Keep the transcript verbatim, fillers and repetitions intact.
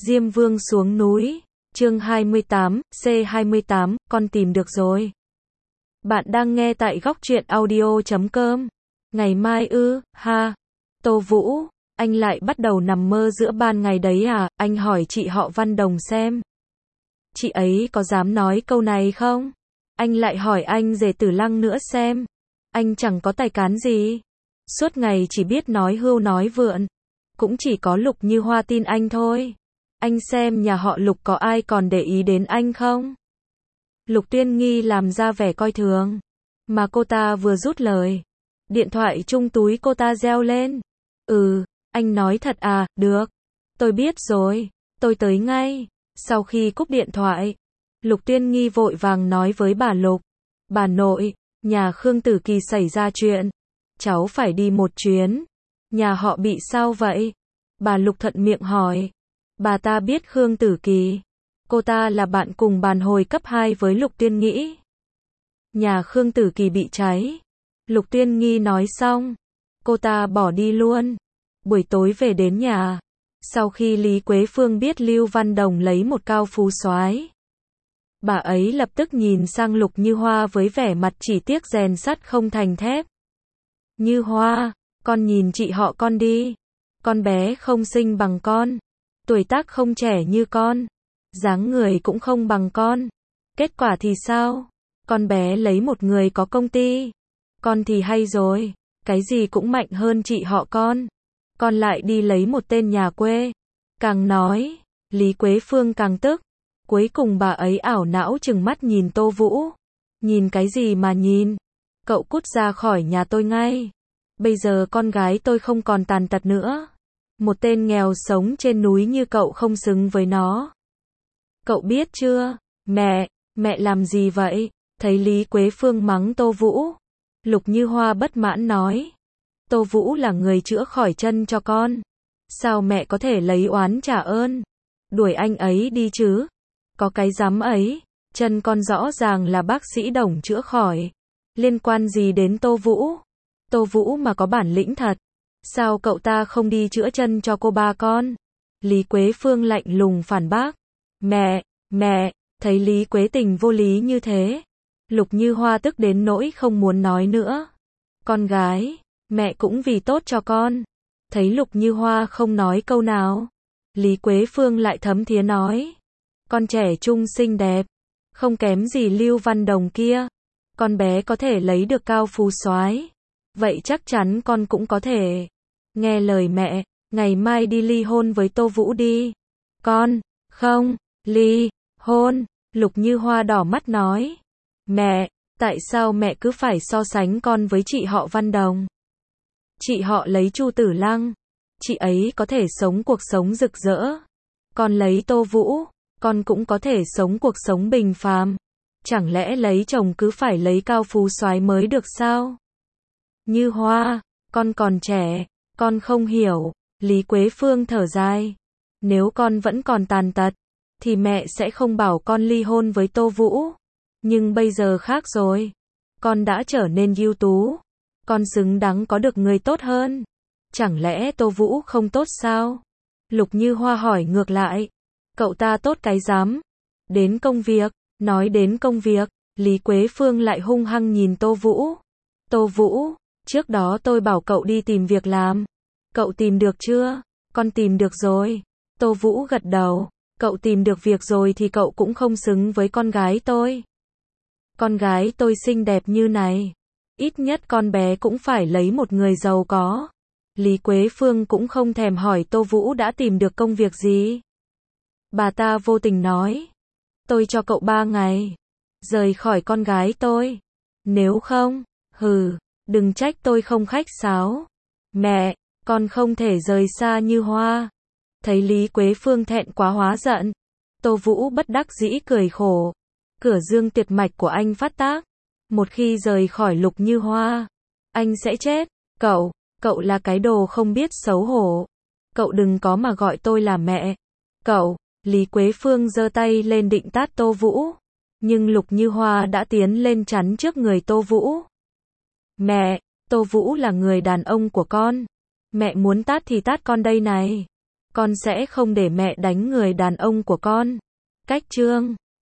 Diêm Vương xuống núi, chương hai mươi tám, C hai mươi tám, con tìm được rồi. Bạn đang nghe tại góc truyện audio chấm com. Ngày mai ư, ha. Tô Vũ, anh lại bắt đầu nằm mơ giữa ban ngày đấy à, anh hỏi chị họ Văn Đồng xem. Chị ấy có dám nói câu này không? Anh lại hỏi anh Rể Tử Lăng nữa xem. Anh chẳng có tài cán gì. Suốt ngày chỉ biết nói hưu nói vượn. Cũng chỉ có Lục Như Hoa tin anh thôi. Anh xem nhà họ Lục có ai còn để ý đến anh không? Lục Tuyên Nghi làm ra vẻ coi thường. Mà cô ta vừa rút lời. Điện thoại chung túi cô ta reo lên. Ừ, anh nói thật à, được. Tôi biết rồi, tôi tới ngay. Sau khi cúp điện thoại, Lục Tuyên Nghi vội vàng nói với bà Lục. Bà nội, nhà Khương Tử Kỳ xảy ra chuyện. Cháu phải đi một chuyến. Nhà họ bị sao vậy? Bà Lục thuận miệng hỏi. Bà ta biết Khương Tử Kỳ. Cô ta là bạn cùng bàn hồi cấp hai với Lục Tuyên Nghĩ. Nhà Khương Tử Kỳ bị cháy. Lục Tuyên Nghi nói xong. Cô ta bỏ đi luôn. Buổi tối về đến nhà. Sau khi Lý Quế Phương biết Lưu Văn Đồng lấy một cao phú soái, bà ấy lập tức nhìn sang Lục Như Hoa với vẻ mặt chỉ tiếc rèn sắt không thành thép. Như Hoa, con nhìn chị họ con đi. Con bé không xinh bằng con. Tuổi tác không trẻ như con. Dáng người cũng không bằng con. Kết quả thì sao? Con bé lấy một người có công ty. Con thì hay rồi. Cái gì cũng mạnh hơn chị họ con. Con lại đi lấy một tên nhà quê. Càng nói, Lý Quế Phương càng tức. Cuối cùng bà ấy ảo não trừng mắt nhìn Tô Vũ. Nhìn cái gì mà nhìn? Cậu cút ra khỏi nhà tôi ngay. Bây giờ con gái tôi không còn tàn tật nữa. Một tên nghèo sống trên núi như cậu không xứng với nó. Cậu biết chưa? Mẹ, mẹ làm gì vậy? Thấy Lý Quế Phương mắng Tô Vũ. Lục Như Hoa bất mãn nói. Tô Vũ là người chữa khỏi chân cho con. Sao mẹ có thể lấy oán trả ơn? Đuổi anh ấy đi chứ. Có cái dám ấy. Chân con rõ ràng là bác sĩ Đồng chữa khỏi. Liên quan gì đến Tô Vũ? Tô Vũ mà có bản lĩnh thật. Sao cậu ta không đi chữa chân cho cô ba con? Lý Quế Phương lạnh lùng phản bác. Mẹ, mẹ, thấy Lý Quế Tình vô lý như thế. Lục Như Hoa tức đến nỗi không muốn nói nữa. Con gái, mẹ cũng vì tốt cho con. Thấy Lục Như Hoa không nói câu nào. Lý Quế Phương lại thấm thía nói. Con trẻ trung xinh đẹp. Không kém gì Lưu Văn Đồng kia. Con bé có thể lấy được cao phú soái. Vậy chắc chắn con cũng có thể. Nghe lời mẹ, ngày mai đi ly hôn với Tô Vũ đi. Con, không, ly, hôn. Lục Như Hoa đỏ mắt nói. Mẹ, tại sao mẹ cứ phải so sánh con với chị họ Văn Đồng? Chị họ lấy Chu Tử Lăng. Chị ấy có thể sống cuộc sống rực rỡ. Con lấy Tô Vũ, con cũng có thể sống cuộc sống bình phàm. Chẳng lẽ lấy chồng cứ phải lấy cao phú soái mới được sao? Như Hoa, con còn trẻ, con không hiểu. Lý Quế Phương thở dài. Nếu con vẫn còn tàn tật, thì mẹ sẽ không bảo con ly hôn với Tô Vũ. Nhưng bây giờ khác rồi. Con đã trở nên ưu tú. Con xứng đáng có được người tốt hơn. Chẳng lẽ Tô Vũ không tốt sao? Lục Như Hoa hỏi ngược lại. Cậu ta tốt cái dám. Đến công việc, nói đến công việc, Lý Quế Phương lại hung hăng nhìn Tô Vũ. Tô Vũ, trước đó tôi bảo cậu đi tìm việc làm. Cậu tìm được chưa? Con tìm được rồi. Tô Vũ gật đầu. Cậu tìm được việc rồi thì cậu cũng không xứng với con gái tôi. Con gái tôi xinh đẹp như này. Ít nhất con bé cũng phải lấy một người giàu có. Lý Quế Phương cũng không thèm hỏi Tô Vũ đã tìm được công việc gì. Bà ta vô tình nói. Tôi cho cậu ba ngày. Rời khỏi con gái tôi. Nếu không, hừ, đừng trách tôi không khách sáo. Mẹ, con không thể rời xa Như Hoa. Thấy Lý Quế Phương thẹn quá hóa giận. Tô Vũ bất đắc dĩ cười khổ. Cửa dương tuyệt mạch của anh phát tác. Một khi rời khỏi Lục Như Hoa, anh sẽ chết. Cậu, cậu là cái đồ không biết xấu hổ. Cậu đừng có mà gọi tôi là mẹ. Cậu, Lý Quế Phương giơ tay lên định tát Tô Vũ. Nhưng Lục Như Hoa đã tiến lên chắn trước người Tô Vũ. Mẹ, Tô Vũ là người đàn ông của con. Mẹ muốn tát thì tát con đây này. Con sẽ không để mẹ đánh người đàn ông của con. Cách chương